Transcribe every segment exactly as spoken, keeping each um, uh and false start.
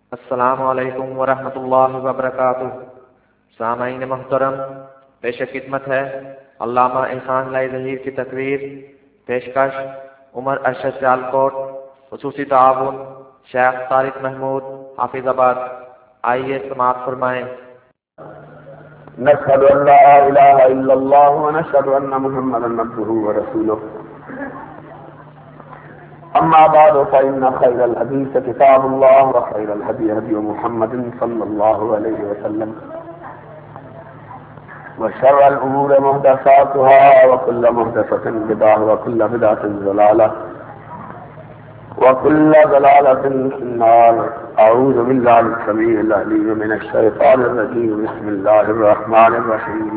السلام علیکم ورحمۃ اللہ وبرکاتہ۔ سامعین محترم، پیش خدمت ہے علامہ احسان لائی ظہیر کی تقریر۔ پیشکش عمر ارشد سیالکوٹ، خصوصی تعاون شیخ طارق محمود حافظ آباد۔ آئیے سماعت فرمائیں۔ نشهد ان لا اله الا الله ونشهد ان محمدا عبده ورسوله، اما بعد فان خير الحديث كتاب الله وخير الهدي هدي محمد صلى الله عليه وسلم، وشر الامور محدثاتها وكل محدثة بدعة وكل بدعة ضلالة وكل ضلالة في النار۔ اعوذ بالله السميع العليم من الشيطان الرجيم، بسم الله الرحمن الرحيم۔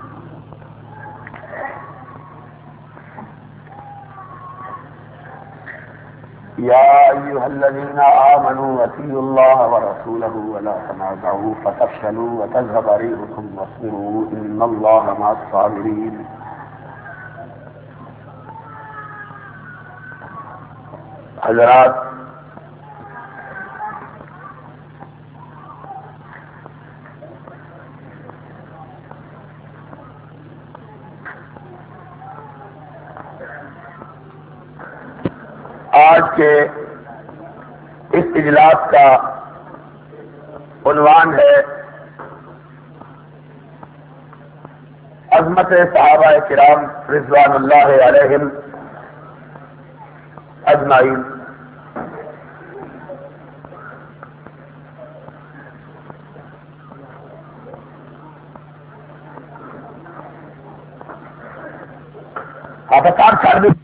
يا أيها الذين آمنوا أطيعوا الله ورسوله ولا تنازعوا فتفشلوا وتذهب ريحكم واصبروا إن الله مع الصابرين۔ حضرات، آج کے اس اجلاس کا عنوان ہے عظمت صحابہ کرام رضوان اللہ علیہم اجمعین۔ آپ کام چھاڑ دیں۔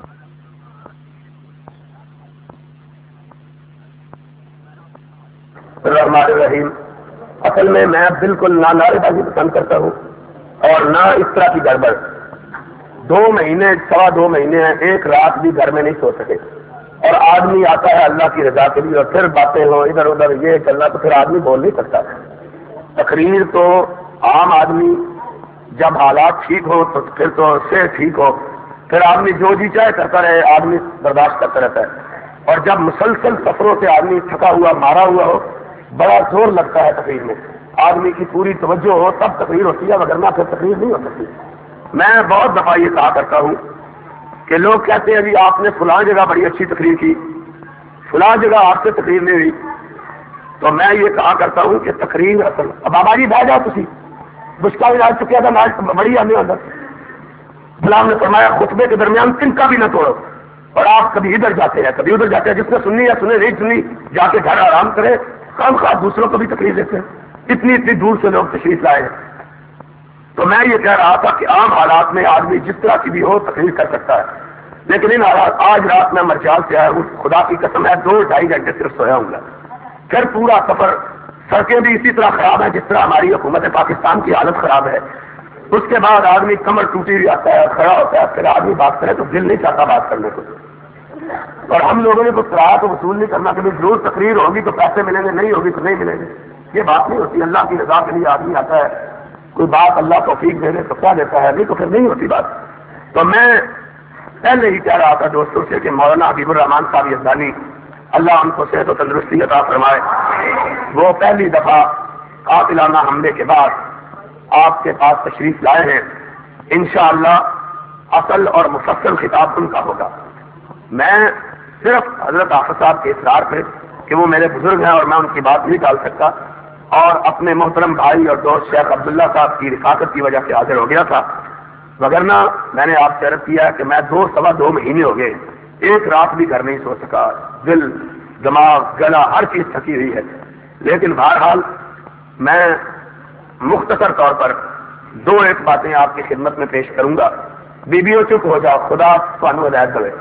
الرحمن الرحیم۔ اصل میں میں بالکل نہ نعرے بازی پسند کرتا ہوں اور نہ اس طرح کی گڑبڑ۔ دو مہینے سوا دو مہینے ہیں، ایک رات بھی گھر میں نہیں سو سکے، اور آدمی آتا ہے اللہ کی رضا کے لیے اور پھر باتیں ہو ادھر ادھر یہ چلنا، تو پھر آدمی بول نہیں سکتا۔ تقریر تو عام آدمی جب حالات ٹھیک ہو تو پھر تو سے ٹھیک ہو، پھر آدمی جو جی چاہے کرتا رہے، آدمی برداشت کرتا رہتا ہے۔ اور جب مسلسل سفروں سے آدمی تھکا ہوا مارا ہوا ہو، بڑا زور لگتا ہے تقریر میں، آدمی کی پوری توجہ ہو تب تقریر ہوتی ہے، وگرنہ پھر تقریر نہیں ہو سکتی۔ میں بہت دفعہ یہ کہا کرتا ہوں کہ لوگ کہتے ہیں جی آپ نے فلاں جگہ بڑی اچھی تقریر کی، فلاں جگہ آپ سے تقریر نہیں ہوئی، تو میں یہ کہا کرتا ہوں کہ تقریر اصل بابا جی بہ جاؤ تھی بشکا بھی ڈال چکیا تھا ناج بڑی آنے اندر۔ اسلام نے فرمایا خطبے کے درمیان تن کا بھی نہ توڑو، اور آپ کبھی ادھر جاتے ہیں کبھی ادھر جاتے ہیں، جس نے سننی یا سنے نہیں سنی جا کے گھر آرام کرے، کام خاص دوسروں کو بھی تکلیف دیتے ہیں۔ اتنی اتنی دور سے لوگ تشریف لائے ہیں، تو میں یہ کہہ رہا تھا کہ عام حالات میں آدمی جس طرح کی بھی ہو تقریر کر سکتا ہے، لیکن ان حالات آج رات میں مرچال سے آیا ہوں، خدا کی قسم ہے دو ڈھائی گھنٹے صرف سویا ہوں گا، پھر پورا سفر، سڑکیں بھی اسی طرح خراب ہیں جس طرح ہماری حکومت پاکستان کی حالت خراب ہے۔ اس کے بعد آدمی کمر ٹوٹی ہوئی آتا ہے، کھڑا ہوتا ہے، پھر آدمی بات کرے تو دل نہیں چاہتا بات کرنے کو، اور ہم لوگوں نے کچھ کرایا تو وصول نہیں کرنا کہ ضرور تقریر ہوگی تو پیسے ملیں گے، نہیں ہوگی تو نہیں ملیں گے، یہ بات نہیں ہوتی۔ اللہ کی رضا کے لیے آدمی آتا ہے، کوئی بات اللہ توفیق دے دے تو کیا دیتا ہے، نہیں تو پھر نہیں ہوتی بات۔ تو میں پہلے ہی کہہ رہا تھا دوستوں سے کہ مولانا حبیب الرحمان صاحب یزدانی اللہ ان کو صحت و تندرستی عطا فرمائے، وہ پہلی دفعہ قاتلانہ حملے کے بعد آپ کے پاس تشریف لائے ہیں، انشاءاللہ اصل اور مفصل خطاب ان کا ہوگا۔ میں صرف حضرت حافظ صاحب کے اصرار پہ کہ وہ میرے بزرگ ہیں اور میں ان کی بات نہیں ٹال سکتا، اور اپنے محترم بھائی اور دوست شیخ عبداللہ صاحب کی رفاقت کی وجہ سے حاضر ہو گیا تھا، وگرنہ میں نے آپ سے عرض کیا کہ میں دو سوا دو مہینے ہو گئے ایک رات بھی گھر نہیں سو سکا، دل دماغ گلا ہر چیز تھکی ہوئی ہے۔ لیکن بہرحال میں مختصر طور پر دو ایک باتیں آپ کی خدمت میں پیش کروں گا۔ بیبیوں چپ ہو جاؤ، خدا تمہیں ہدایت دے۔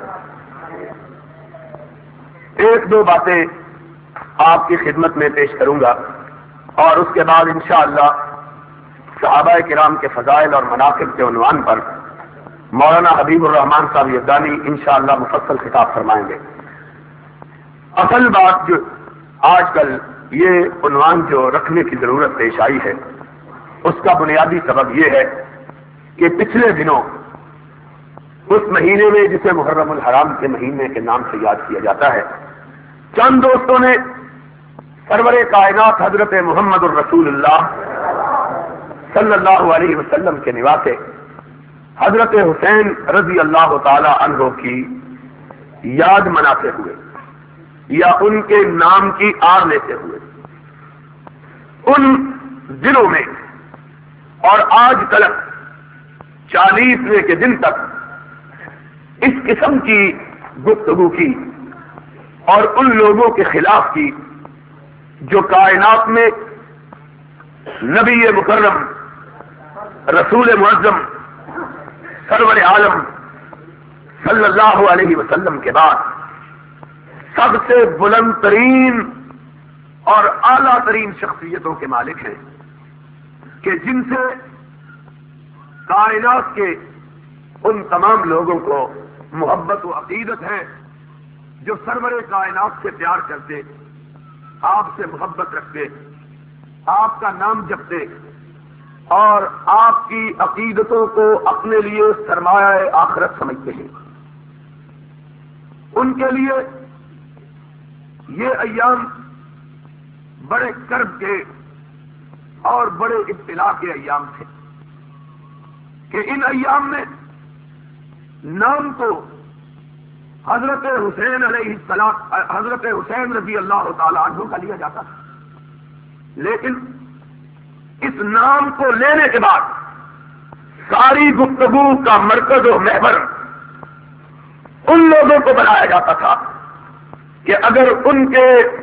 ایک دو باتیں آپ کی خدمت میں پیش کروں گا، اور اس کے بعد انشاءاللہ صحابہ کرام کے فضائل اور مناقب کے عنوان پر مولانا حبیب الرحمان صاحب یزدانی انشاءاللہ مفصل خطاب فرمائیں گے۔ اصل بات جو آج کل یہ عنوان جو رکھنے کی ضرورت پیش آئی ہے، اس کا بنیادی سبب یہ ہے کہ پچھلے دنوں اس مہینے میں جسے محرم الحرام کے مہینے کے نام سے یاد کیا جاتا ہے، چند دوستوں نے سرور کائنات حضرت محمد الرسول اللہ صلی اللہ علیہ وسلم کے نواسے حضرت حسین رضی اللہ تعالی عنہ کی یاد مناتے ہوئے یا ان کے نام کی آر لیتے ہوئے ان دنوں میں اور آج تلک چالیسویں کے دن تک اس قسم کی گفتگو کی اور ان لوگوں کے خلاف کی جو کائنات میں نبی مکرم رسول معظم سرور عالم صلی اللہ علیہ وسلم کے بعد سب سے بلند ترین اور اعلیٰ ترین شخصیتوں کے مالک ہیں کہ جن سے کائنات کے ان تمام لوگوں کو محبت و عقیدت ہے جو سرور کائنات سے پیار کرتے، آپ سے محبت رکھتے، آپ کا نام جپتے اور آپ کی عقیدتوں کو اپنے لیے سرمایہ آخرت سمجھتے ہیں. ان کے لیے یہ ایام بڑے کرب کے اور بڑے ابتلا کے ایام تھے کہ ان ایام میں نام تو حضرت حسین علیہ السلام حضرت حسین رضی اللہ تعالی عنہ کا لیا جاتا تھا، لیکن اس نام کو لینے کے بعد ساری گفتگو کا مرکز و محور ان لوگوں کو بنایا جاتا تھا کہ اگر ان کے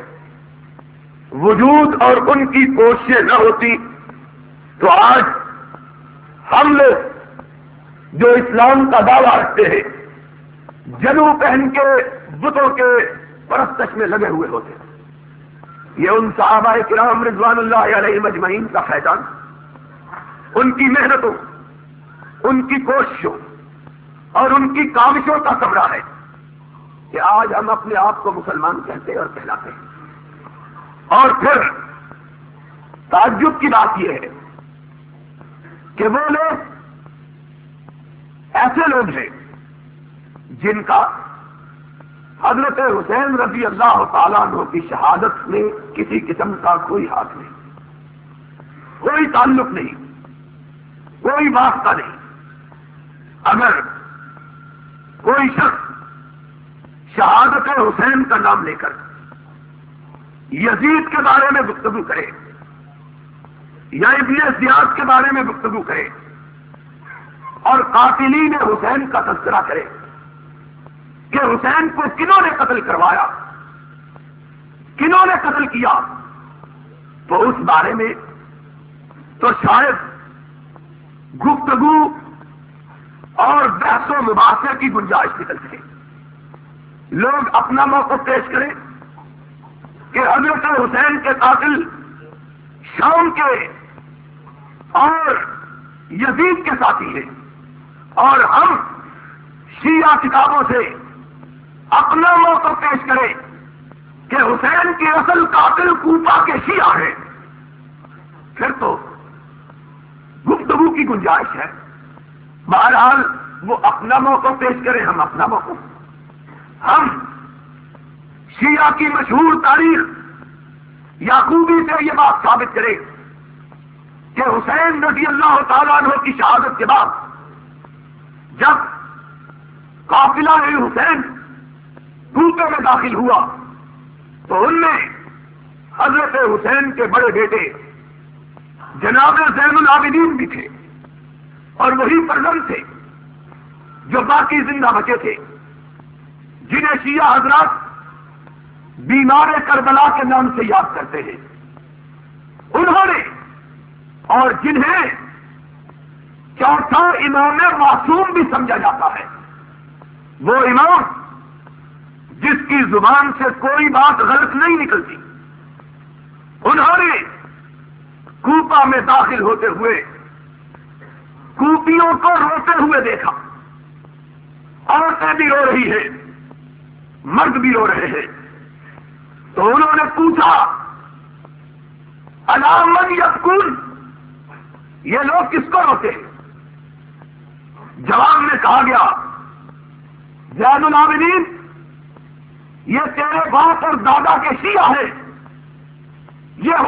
وجود اور ان کی کوششیں نہ ہوتی تو آج ہم لوگ جو اسلام کا دعویٰ رکھتے ہیں جنو پہن کے بتوں کے پرستش میں لگے ہوئے ہوتے. یہ ان صحابہ کرام رضوان اللہ علیہ مجمعین کا فیضان، ان کی محنتوں، ان کی کوششوں اور ان کی کاوشوں کا ثمرہ ہے کہ آج ہم اپنے آپ کو مسلمان کہتے اور کہلاتے ہیں. اور پھر تعجب کی بات یہ ہے کہ وہ لوگ ایسے لوگ ہیں جن کا حضرت حسین رضی اللہ تعالیٰ عنہ کی شہادت میں کسی قسم کا کوئی ہاتھ نہیں، کوئی تعلق نہیں، کوئی واسطہ نہیں. اگر کوئی شخص شہادت حسین کا نام لے کر یزید کے بارے میں گفتگو کرے یا ابن زیاد کے بارے میں گفتگو کرے اور قاتلین حسین کا تذکرہ کرے کہ حسین کو کنہوں نے قتل کروایا، کنہوں نے قتل کیا، تو اس بارے میں تو شاید گفتگو اور بحث و مباحثے کی گنجائش نکل سکے. لوگ اپنا موقف پیش کریں کہ حضرت حسین کے قاتل شام کے اور یزید کے ساتھی ہیں، اور ہم شیعہ کتابوں سے اپنا موقف پیش کریں کہ حسین کے اصل قاتل کوفہ کے شیعہ ہیں، پھر تو گفتگو کی گنجائش ہے. بہرحال وہ اپنا موقف پیش کریں، ہم اپنا موقف. ہم شیعہ کی مشہور تاریخ یعقوبی سے یہ بات ثابت کریں کہ حسین رضی اللہ تعالیٰ عنہ کی شہادت کے بعد جب قافلہ حسین کوفے میں داخل ہوا تو ان میں حضرت حسین کے بڑے بیٹے جناب زین العابدین بھی تھے اور وہی فرزند تھے جو باقی زندہ بچے تھے، جنہیں شیعہ حضرات بیمار کربلا کے نام سے یاد کرتے ہیں. انہوں نے اور جنہیں چوتھا امام معصوم بھی سمجھا جاتا ہے، وہ امام جس کی زبان سے کوئی بات غلط نہیں نکلتی، انہوں نے کوفہ میں داخل ہوتے ہوئے کوفیوں کو روتے ہوئے دیکھا. عورتیں بھی رو رہی ہیں، مرد بھی رو رہے ہیں. تو انہوں نے پوچھا الا من یبکون، یہ لوگ کس کو روتے ہیں؟ جواب میں کہا گیا زین العابدین، یہ تیرے باپ اور دادا کے شیعہ ہیں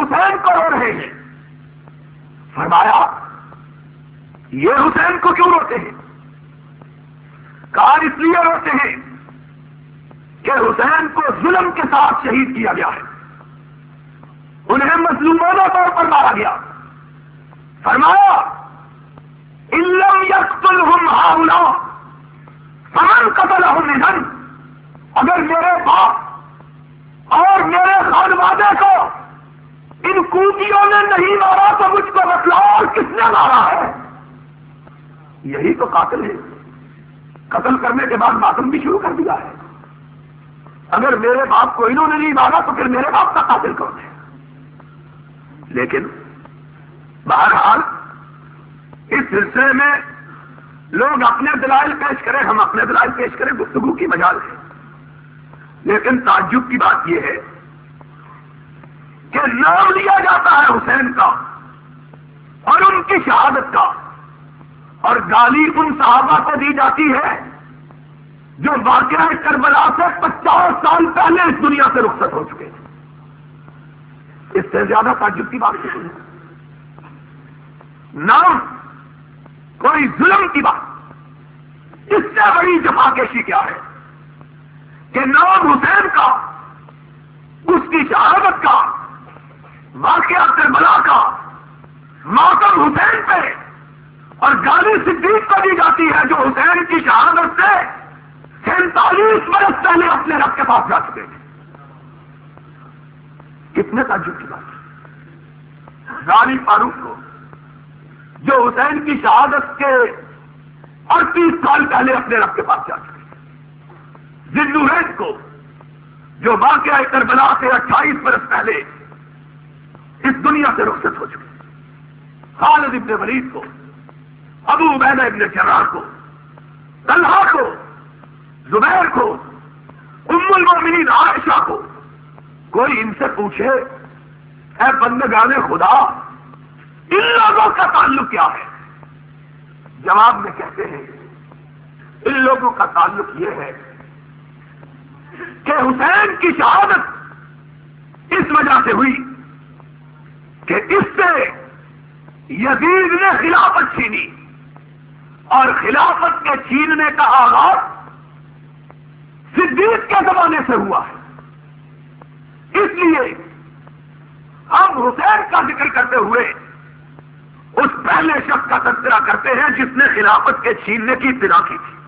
حسین کو رو رہے ہیں. فرمایا یہ حسین کو کیوں روتے ہیں؟ کہا اس لیے روتے ہیں کہ حسین کو ظلم کے ساتھ شہید کیا گیا ہے، انہیں مظلومانہ طور پر مارا گیا. فرمایا ان لم یقتلہم ہؤلاء فمن قتلہم اذن، اگر میرے باپ اور میرے خانوادے کو ان کوٹیوں نے نہیں مارا تو مجھ کو بتلاؤ اور کس نے مارا ہے؟ یہی تو قاتل ہے. قتل کرنے کے بعد ماتم بھی شروع کر دیا ہے. اگر میرے باپ کو انہوں نے نہیں مارا تو پھر میرے باپ کا قاتل کون ہے؟ لیکن بہرحال اس سلسلے میں لوگ اپنے دلائل پیش کریں، ہم اپنے دلائل پیش کریں، گفتگو کی مجال ہے. لیکن تعجب کی بات یہ ہے کہ نام لیا جاتا ہے حسین کا اور ان کی شہادت کا، اور گالی ان صحابہ کو دی جاتی ہے جو واقعہ کربلا سے پچاس سال پہلے اس دنیا سے رخصت ہو چکے تھے. اس سے زیادہ تعجب کی بات نہیں ہے. نام کوئی ظلم کی بات، اس سے بڑی جفاکشی کیا ہے کہ نام حسین کا، اس کی شہادت کا، واقعہ کربلا کا، ماتم حسین پہ، اور گالی صدیق کو دی جاتی ہے جو حسین کی شہادت سے سینتالیس برس پہلے اپنے رب کے پاس جا چکے تھے. کتنے تعجب کی بات ہے. غالب فاروق کو جو حسین کی شہادت کے اڑتیس سال پہلے اپنے رب کے پاس جا چکے تھے. ذوالنورین کو جو واقعہ کربلا سے اٹھائیس برس پہلے اس دنیا سے رخصت ہو چکے. خالد ابن ولید کو، ابو عبیدہ ابن جراح کو، طلحہ کو، زبیر کو، ام المومنین عائشہ کو. کوئی ان سے پوچھے اے بندگان خدا ان لوگوں کا تعلق کیا ہے؟ جواب میں کہتے ہیں ان لوگوں کا تعلق یہ ہے کہ حسین کی شہادت اس وجہ سے ہوئی کہ اس سے یزید نے خلافت چھینی، اور خلافت کے چھیننے کا آغاز صدیق کے زمانے سے ہوا ہے. اس لیے ہم حسین کا ذکر کرتے ہوئے اس پہلے شخص کا تذکرہ کرتے ہیں جس نے خلافت کے چھیننے کی ابتدا کی تھی.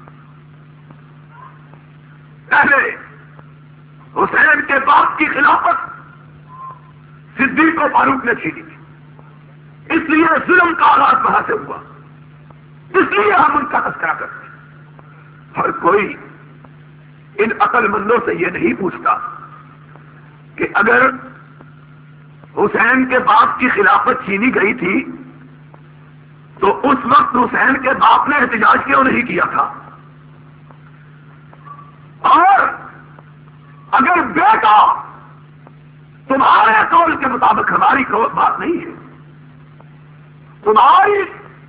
پہلے حسین کے باپ کی خلافت صدیق و فاروق نے چھینی تھی، اس لیے ظلم کا آغاز وہاں سے ہوا. اس لیے ہم ان کا تذکرہ کرتے ہیں. اور کوئی ان عقل مندوں سے یہ نہیں پوچھتا کہ اگر حسین کے باپ کی خلافت چھینی گئی تھی تو اس وقت حسین کے باپ نے احتجاج کیوں نہیں کیا تھا؟ اور اگر بیٹا تمہارے قول کے مطابق، ہماری قول بات نہیں ہے، تمہاری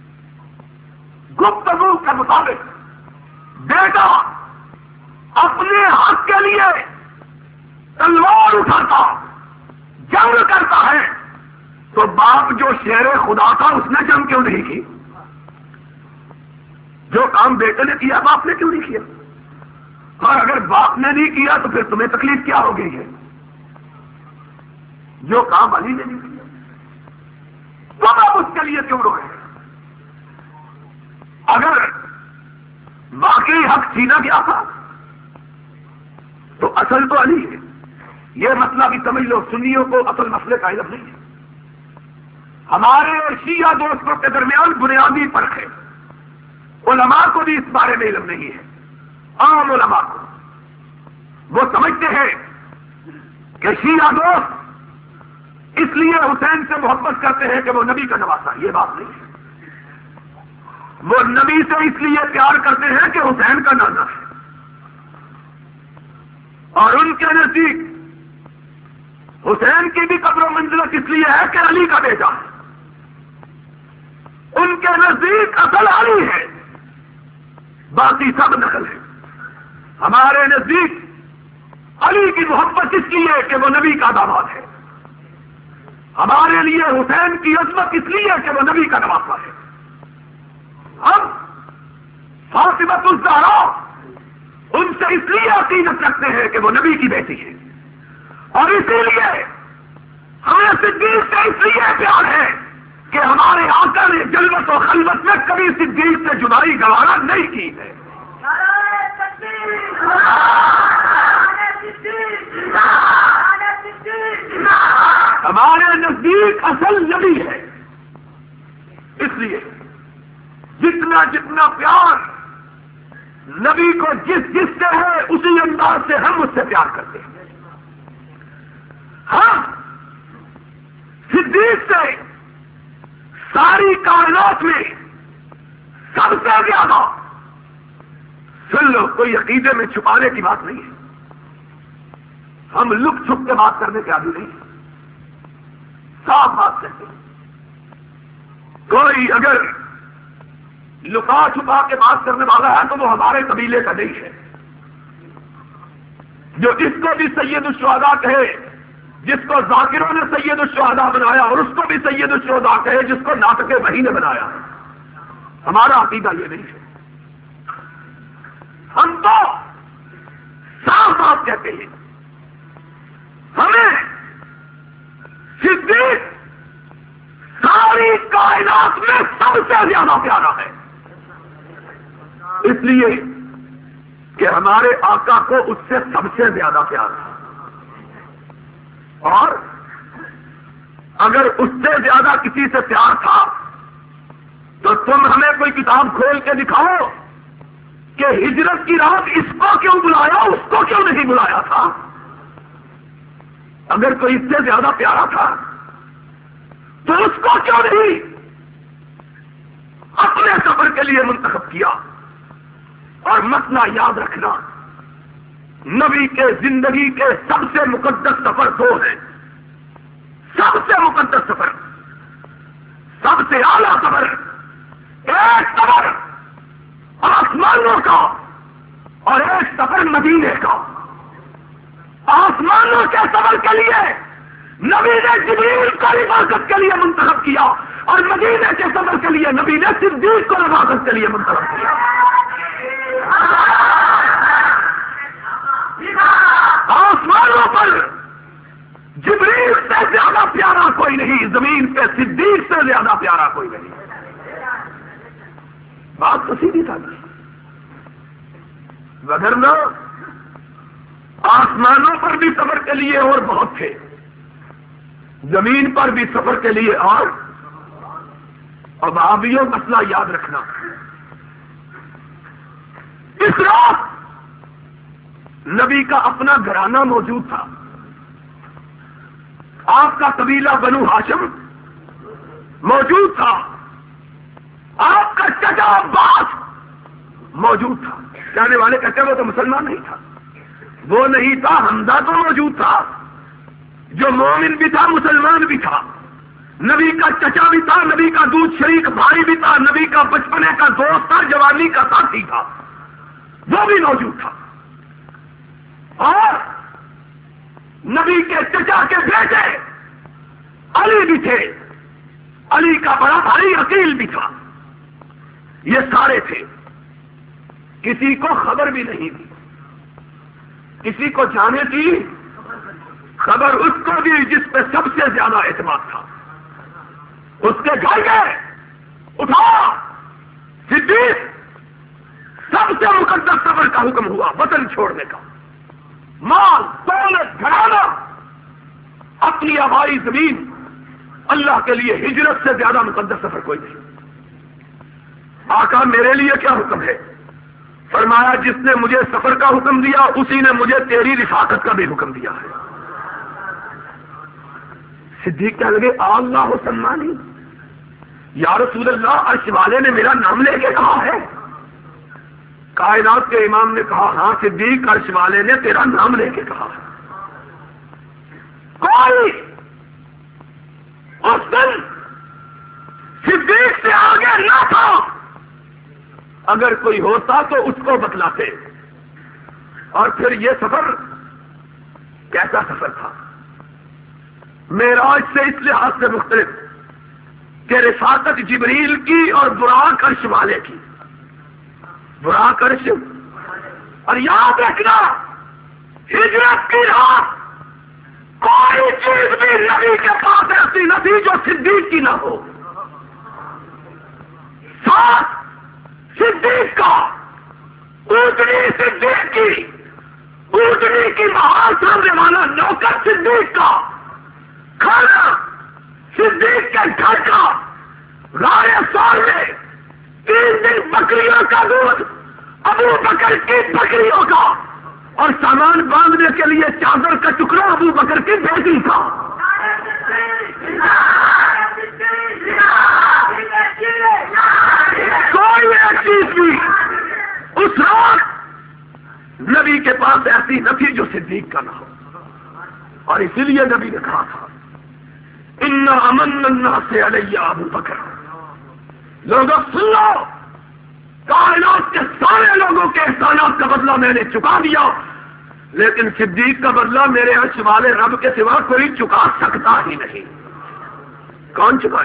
گفتگو کے مطابق بیٹا اپنے حق کے لیے تلوار اٹھاتا، جنگ کرتا ہے، تو باپ جو شیر خدا تھا اس نے جنگ کیوں نہیں کی؟ جو کام بیٹے نے کیا باپ نے کیوں نہیں کیا؟ اور اگر باپ نے نہیں کیا تو پھر تمہیں تکلیف کیا ہو گئی ہے؟ جو کام علی نے نہیں کیا تو آپ اس کے لیے کیوں روئے؟ اگر واقعی حق چھینا گیا تھا تو اصل تو علی ہے. یہ مسئلہ بھی سمجھ لو، سنیوں کو اصل مسئلے کا علم نہیں ہے. ہمارے اور شیعہ دوستوں کے درمیان بنیادی فرق ہے. علماء کو بھی اس بارے میں علم نہیں ہے. عام علماء کو وہ سمجھتے ہیں کہ شیعہ دوست اس لیے حسین سے محبت کرتے ہیں کہ وہ نبی کا نواسا. یہ بات نہیں ہے. وہ نبی سے اس لیے پیار کرتے ہیں کہ حسین کا نانا ہے، اور ان کے نزدیک حسین کی بھی قدر و منزلت اس لیے ہے کہ علی کا بیٹا ہے. ان کے نزدیک اصل علی ہے، باقی سب نقل ہے. ہمارے نزدیک علی کی محبت اس لیے کہ وہ نبی کا داماد ہے. ہمارے لیے حسین کی عظمت اس لیے کہ وہ نبی کا نواسا ہے. ہم فاطمہ الزہرا ان سے اس لیے عقیدت رکھتے ہیں کہ وہ نبی کی بیٹی ہے, اور اسی لیے ہمیں صدیق سے اس لیے پیار ہے کہ ہمارے آقا نے جلوت و خلوت میں کبھی صدیق سے جدائی گوارا نہیں کی ہے. ہمارے نزدیک اصل نبی ہے. اس لیے جتنا جتنا پیار نبی کو جس جس سے ہے اسی انداز سے ہم اس سے پیار کرتے ہیں. ہم صدیق سے ساری کائنات میں سب سے زیادہ, سن لو, کوئی عقیدے میں چھپانے کی بات نہیں ہے, ہم لک چھپ کے بات کرنے کے عادی نہیں ہیں, صاف بات کرتے ہیں. کوئی اگر لکا چھپا کے بات کرنے والا ہے تو وہ ہمارے قبیلے کا نہیں ہے. جو جس کو بھی سید الشہداء کہے, جس کو ذاکروں نے سید الشہداء بنایا, اور اس کو بھی سید الشہداء کہے جس کو ناطق وحی نے بنایا, ہمارا عقیدہ یہ نہیں ہے. ہم تو صاف بات کہتے ہیں, ہمیں صدیق ساری کائنات میں سب سے زیادہ پیارا ہے. اس لیے کہ ہمارے آقا کو اس سے سب سے زیادہ پیار ہے, اور اگر اس سے زیادہ کسی سے پیار تھا تو تم ہمیں کوئی کتاب کھول کے دکھاؤ کہ ہجرت کی رات اس کو کیوں بلایا, اس کو کیوں نہیں بلایا تھا. اگر کوئی اس سے زیادہ پیارا تھا تو اس کو کیوں نہیں اپنے سفر کے لیے منتخب کیا. اور مسئلہ یاد رکھنا, نبی کے زندگی کے سب سے مقدس سفر دو ہیں. سب سے مقدس سفر, سب سے اعلیٰ سفر, ایک سفر آسمانوں کا اور ایک سفر مدینے کا. آسمانوں کے سفر کے لیے نبی نے جبریل کو عبادت کے لیے منتخب کیا, اور مدینے کے سفر کے لیے نبی نے صدیق کو عبادت کے لیے منتخب کیا. آسمانوں پر جبریل سے زیادہ پیارا کوئی نہیں, زمین پہ صدیق سے زیادہ پیارا کوئی نہیں. بات تو سیدھی تھا, وگرنہ آسمانوں پر بھی سفر کے لیے اور بہت تھے, زمین پر بھی سفر کے لیے اور. اب آبیوں مسئلہ یاد رکھنا, اس رات نبی کا اپنا گھرانہ موجود تھا. آپ کا قبیلہ بنو ہاشم موجود تھا, آپ کا چچا عباس موجود تھا. کہنے والے کہتے وہ تو مسلمان نہیں تھا, وہ نہیں تھا, حمزہ تو موجود تھا جو مومن بھی تھا مسلمان بھی تھا. نبی کا چچا بھی تھا, نبی کا دودھ شریک بھائی بھی تھا, نبی کا بچپنے کا دوست تھا, جوانی کا ساتھی تھا, وہ بھی موجود تھا. اور نبی کے چچا کے بیٹے علی بھی تھے, علی کا بڑا بھائی عقیل بھی تھا. یہ سارے تھے. کسی کو خبر بھی نہیں تھی, کسی کو جانے تھی خبر اس کو بھی جس پہ سب سے زیادہ اعتماد تھا. اس کے گھر گئے, اٹھا صدیق, سب سے مقدس سفر کا حکم ہوا وطن چھوڑنے کا. مال دولت گھرانہ, اپنی آبائی زمین, اللہ کے لیے ہجرت سے زیادہ مقدس سفر کوئی نہیں. آقا میرے لیے کیا حکم ہے؟ فرمایا جس نے مجھے سفر کا حکم دیا اسی نے مجھے تیری رفاقت کا بھی حکم دیا ہے. صدیق کہنے لگے اللہ سمانی, یا رسول اللہ عرش والے نے میرا نام لے کے کہا ہے. کائنات کے امام نے کہا ہاں صدیق عرش والے نے تیرا نام لے کے کہا ہے. کوئی اس دن صدیق سے آگے نہ تھا, اگر کوئی ہوتا تو اس کو بتلاتے. اور پھر یہ سفر کیسا سفر تھا؟ معراج سے اس لحاظ سے مختلف کہ رفاقت جبریل کی اور براق عرش والے کی. براق عرش. اور یاد رکھنا ہجرت کی رات کوئی چیز بھی نبی کے پاس ایسی نہ تھی جو صدیق کی نہ ہو. ساتھ صدیق کا اونٹنی صدیق کی اونٹنی کی بہار سامنے والا نوکر صدیق کا کھانا صدیق کے گھر کا غار سال میں تین دن بکریوں کا دودھ ابو بکر کی بکریوں کا اور سامان باندھنے کے لیے چادر کا ٹکڑا ابو بکر کی بیٹی کا. کوئی ایک چیز بھی اس رات نبی کے پاس ایسی نہ تھی جو صدیق کا نہ ہو. اور اسی لیے نبی نے کہا تھا ان امن الناس علی ابو بکر. لوگوں سن لو کائنات کے سارے لوگوں کے احسانات کا بدلہ میں نے چکا دیا لیکن صدیق کا بدلہ میرے عرش والے رب کے سوا کوئی چکا سکتا ہی نہیں. کون چکائے؟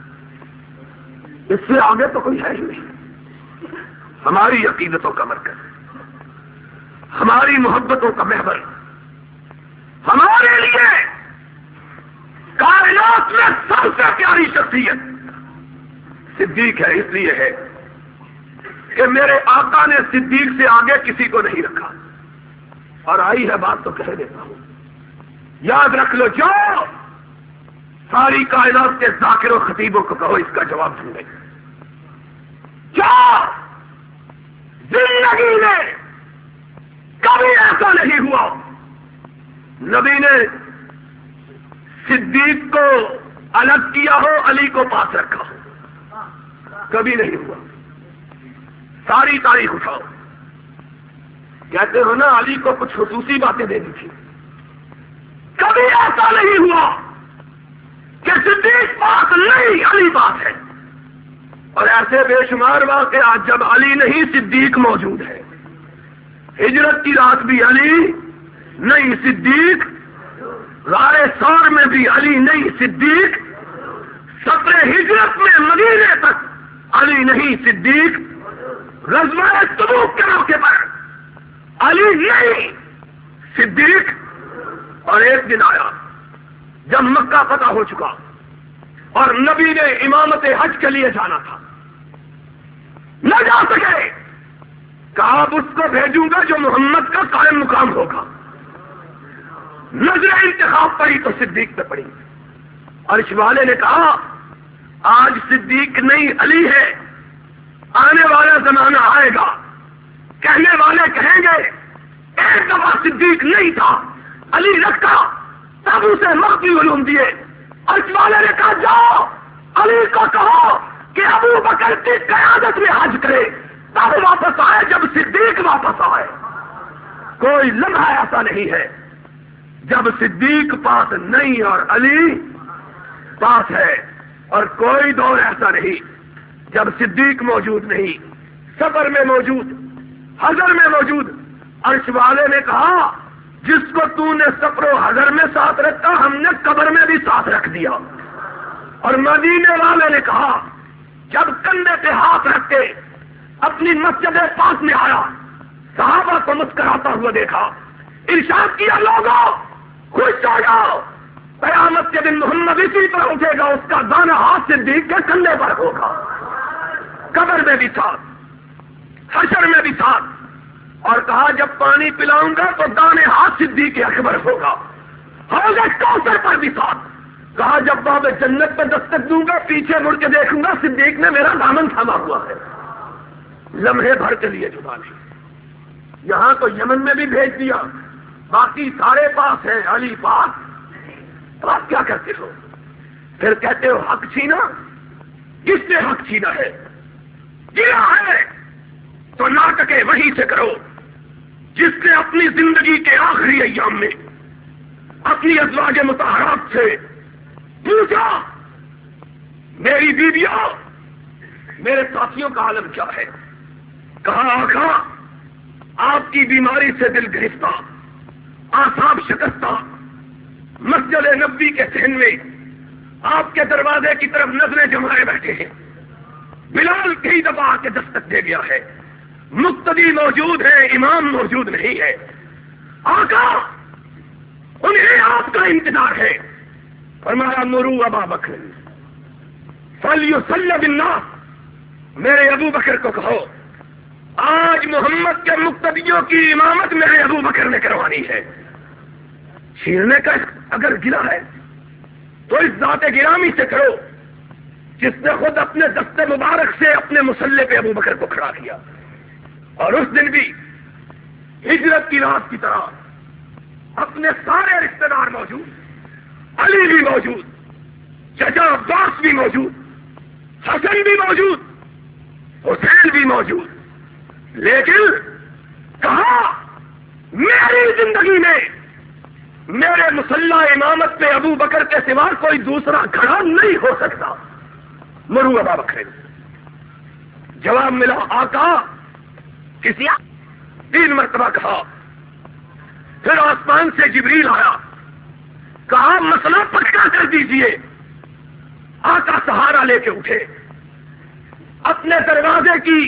اس سے آگے تو کوئی ہے ہی نہیں. ہماری عقیدتوں کا مرکز, ہماری محبتوں کا محور, ہمارے لیے کائنات میں سب سے پیاری شخصیت صدیق ہے. اس لیے ہے کہ میرے آقا نے صدیق سے آگے کسی کو نہیں رکھا. اور آئی ہے بات تو کہہ دیتا ہوں, یاد رکھ لو. جو ساری کائنات کے ذاکر و خطیبوں کو کہو اس کا جواب ڈھونڈے. کیا زندگی میں کبھی ایسا نہیں ہوا نبی نے صدیق کو الگ کیا ہو علی کو پاس رکھا ہو؟ کبھی نہیں ہوا. ساری تاریخ اٹھاؤ. کہتے ہو نا علی کو کچھ خصوصی باتیں دے دی تھی. کبھی ایسا نہیں ہوا کہ صدیق پاس نہیں علی پاس ہے. اور ایسے بے شمار واقعات جب علی نہیں صدیق موجود ہے. ہجرت کی رات بھی علی نہیں صدیق, غار ثور میں بھی علی نہیں صدیق, سفر ہجرت میں مدینے تک علی نہیں صدیق, غزوہ تبوک کے موقع پر علی نہیں صدیق. اور ایک دن آیا جب مکہ فتح ہو چکا اور نبی نے امامت حج کے لیے جانا تھا, نہ جا سکے. کہا اب اس کو بھیجوں گا جو محمد کا قائم مقام ہوگا. نظر انتخاب پڑی تو صدیق پہ پڑی. عرش والے نے کہا آج صدیق نہیں علی ہے. آنے والا زمانہ آئے گا کہنے والے کہیں گے ایک دفعہ صدیق نہیں تھا علی رکھتا, تب اسے مخفی علوم دیے. عرش والے نے کہا جاؤ علی کو کہو کہ ابو بکر کی قیادت میں حج کرے, تب واپس آئے جب صدیق واپس آئے. کوئی لمحہ ایسا نہیں ہے جب صدیق پاس نہیں اور علی پاس ہے, اور کوئی دور ایسا نہیں جب صدیق موجود نہیں, سفر میں موجود, حضر میں موجود. عرش والے نے کہا جس کو تو نے سفر و حضر میں ساتھ رکھا ہم نے قبر میں بھی ساتھ رکھ دیا. اور مدینے والے نے کہا جب کندھے پہ ہاتھ رکھ کے اپنی مسجد پاس میں آیا, صحابہ کو مسکراتا ہوا دیکھا, ارشاد کیا لوگوں خوش ہو جاؤ, قیامت کے دن محمد اسی پر اٹھے گا, اس کا دانا ہاتھ صدیق کے کندھے پر ہوگا. قبر میں بھی ساتھ, حشر میں بھی ساتھ. اور کہا جب پانی پلاؤں گا تو دانے ہاتھ صدیق اکبر ہوگا. حوض کوثر پر بھی ساتھ. کہا جب باب جنت پہ دستک دوں گا پیچھے مڑ کے دیکھوں گا صدیق نے میرا دامن تھاما ہوا ہے. لمحے بھر کے لیے جدا نہیں. یہاں تو یمن میں بھی بھیج دیا, باقی سارے پاس ہے, علی پاس. تو آپ کیا کرتے ہو؟ پھر کہتے ہو حق چھینا. کس نے حق چھینا ہے؟ گرا ہے تو ناٹکے وہیں سے کرو جس نے اپنی زندگی کے آخری ایام میں اپنی ازواج مطہرات سے پوچھا میری بیویوں میرے ساتھیوں کا عالم کیا ہے. کہا آقا آپ کی بیماری سے دل گرفتہ, آساب شکستہ, مسجد نبوی کے صحن میں آپ کے دروازے کی طرف نظریں جمائے بیٹھے ہیں. بلال کئی دفعہ آ کے دستک دے گیا ہے. مقتدی موجود ہے, امام موجود نہیں ہے. آقا انہیں آپ کا انتظار ہے. فرمایا مرو ابا بکر فلیصلی بالناس, میرے ابو بکر کو کہو آج محمد کے مقتدیوں کی امامت میرے ابو بکر نے کروانی ہے. چھیرنے کا اگر گلا ہے تو اس ذات گرامی سے کرو جس نے خود اپنے دست مبارک سے اپنے مسلح پہ ابو بکر کو کھڑا کیا. اور اس دن بھی ہجرت کی رات کی طرح اپنے سارے رشتے دار موجود, علی بھی موجود, چچا عباس بھی موجود, حسن بھی موجود, حسین بھی موجود. لیکن کہا میری زندگی میں میرے مسلح امامت پہ ابو بکر کے سوا کوئی دوسرا کھڑا نہیں ہو سکتا. مرو ابا بکر. جواب ملا آقا کسی تین مرتبہ کہا. پھر آسمان سے جبریل آیا, کہا مسئلہ پکا کر دیجئے. آقا سہارا لے کے اٹھے, اپنے دروازے کی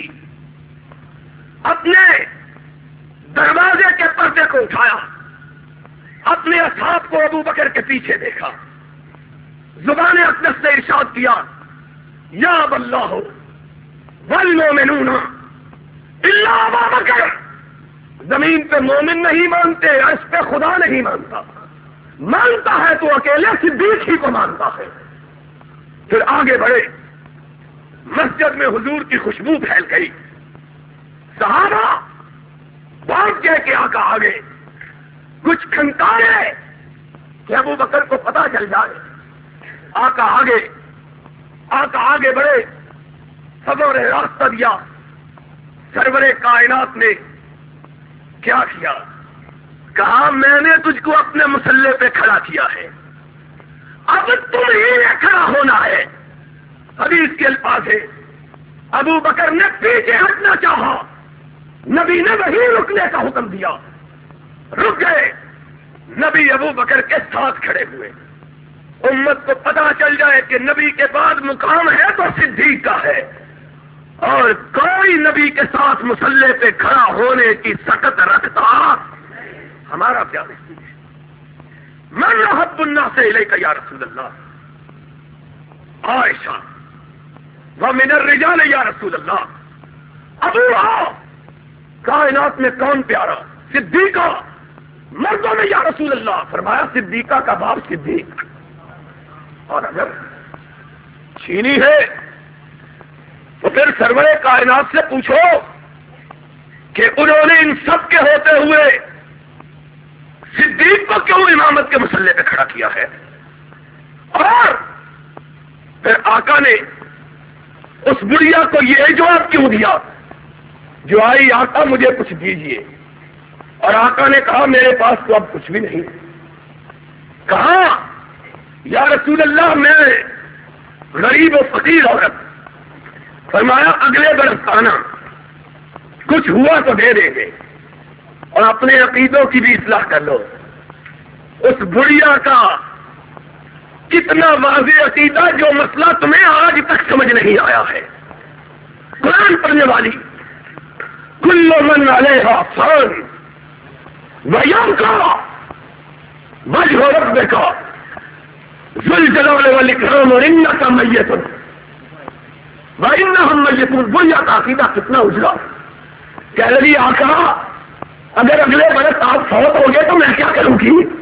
اپنے دروازے کے پردے کو اٹھایا, اپنے اصحاب کو ابو بکر کے پیچھے دیکھا, زبان اقدس سے ارشاد کیا یا اللہ والمؤمنون الا ابا بکر. زمین پہ مومن نہیں مانتے, اس پہ خدا نہیں مانتا. مانتا ہے تو اکیلے صدیق ہی کو مانتا ہے. پھر آگے بڑھے, مسجد میں حضور کی خوشبو پھیل گئی. صحابہ بھاگ گئے کہ آقا آگے, کچھ کھنکارے کہ ابو بکر کو پتا چل جائے. آقا آگے آقا آگے بڑھے, سبوں نے راستہ دیا. سرور کائنات نے کیا کیا؟ کہا میں نے تجھ کو اپنے مسلح پہ کھڑا کیا ہے, اب تم ہی کھڑا ہونا ہے. حدیث کے الفاظ ہے ابو بکر نے پیچھے ہٹنا چاہا, نبی نے وہی رکنے کا حکم دیا. رک گئے, نبی ابو بکر کے ساتھ کھڑے ہوئے. امت کو پتا چل جائے کہ نبی کے بعد مقام ہے تو صدیق کا ہے, اور کوئی نبی کے ساتھ مسلح پہ کھڑا ہونے کی سکت رکھتا ہمارا پیار ہے. من احب الناس الیک یا رسول اللہ, عائشہ ومن الرجال یا رسول اللہ. ابو آ کائنات میں کون پیارا؟ صدیقہ. مردوں میں یا رسول اللہ, فرمایا صدیقہ کا باپ صدیق. اور اگر چینی ہے تو پھر سرور کائنات سے پوچھو کہ انہوں نے ان سب کے ہوتے ہوئے صدیق کو کیوں امامت کے مسلح پہ کھڑا کیا ہے. اور پھر آقا نے اس بڑھیا کو یہ جواب کیوں دیا جو آئی آقا مجھے کچھ دیجئے, اور آقا نے کہا میرے پاس تو اب کچھ بھی نہیں. کہا یا رسول اللہ میں غریب و فقیر عورت. فرمایا اگلے برس آنا, کچھ ہوا تو دے دیں گے, اور اپنے عقیدوں کی بھی اصلاح کر لو. اس بڑھیا کا کتنا واضح عقیدہ جو مسئلہ تمہیں آج تک سمجھ نہیں آیا ہے. قرآن پڑھنے والی کل من علیہا فان ویبقی وجہ ربک ذو الجلال والاکرام انک میت وانہم میتون. بڑھیا کا عقیدہ کتنا اجلا. کہہ رہی آقا اگر اگلے برس آپ فوت ہو گئے تو میں کیا کروں گی؟